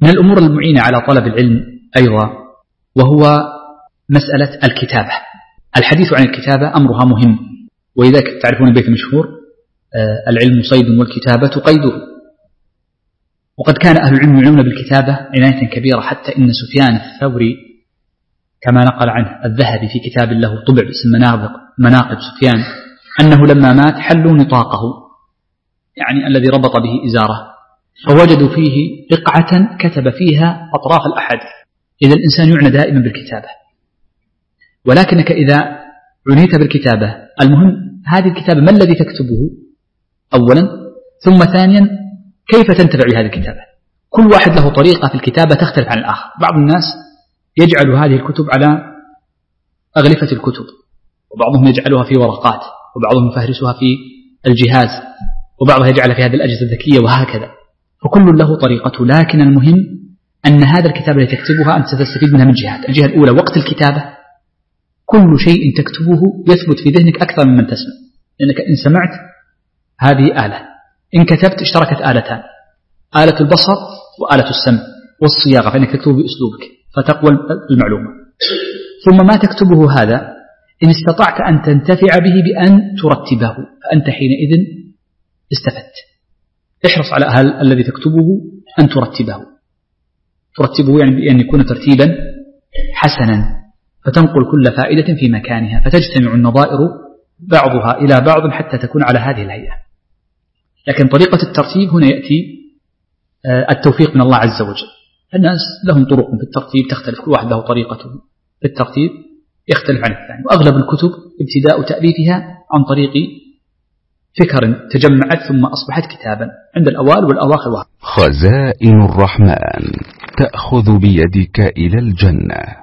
من الأمور المعينة على طلب العلم أيضا وهو مسألة الكتابة. الحديث عن الكتابة أمرها مهم، وإذا تعرفون البيت المشهور العلم صيد والكتابة قيده. وقد كان أهل العلم يعنون بالكتابة عناية كبيرة، حتى إن سفيان الثوري كما نقل عنه الذهبي في كتاب له طبع باسم مناقب سفيان أنه لما مات حلوا نطاقه، يعني الذي ربط به إزاره، فوجدوا فيه رقعة كتب فيها أطراف الأحاديث. إذا الإنسان يعنى دائما بالكتابة، ولكنك إذا عنيت بالكتابة المهم هذه الكتابة ما الذي تكتبه أولا، ثم ثانيا كيف تنتفع بهذه الكتابة. كل واحد له طريقة في الكتابة تختلف عن الآخر. بعض الناس يجعل هذه الكتب على أغلفة الكتب، وبعضهم يجعلها في ورقات، وبعضهم يفهرسها في الجهاز، وبعضها يجعل في هذه الأجهزة الذكية، وهكذا. فكل له طريقته، لكن المهم أن هذا الكتاب الذي تكتبها أنت ستستفيد منها من جهات. الجهة الأولى وقت الكتابة كل شيء تكتبه يثبت في ذهنك أكثر ممن تسمع، لأنك إن سمعت هذه آلة، إن كتبت اشتركت آلتان، آلة البصر وآلة السمع والصياغة، فإنك تكتبه بأسلوبك فتقوى المعلومة. ثم ما تكتبه هذا إن استطعت أن تنتفع به بأن ترتبه، فأنت حينئذ استفدت. احرص على الذي تكتبه أن ترتبه يعني بأن يكون ترتيبا حسنا، فتنقل كل فائدة في مكانها، فتجتمع النظائر بعضها إلى بعض حتى تكون على هذه الهيئة. لكن طريقة الترتيب هنا يأتي التوفيق من الله عز وجل. الناس لهم طرق في الترتيب تختلف، كل واحد له طريقته في الترتيب يختلف عن الثاني، وأغلب الكتب ابتداء تأليفها عن طريق فكر تجمعت ثم أصبحت كتابا عند الأوائل والأواخر. خزائن الرحمن تأخذ بيدك إلى الجنة.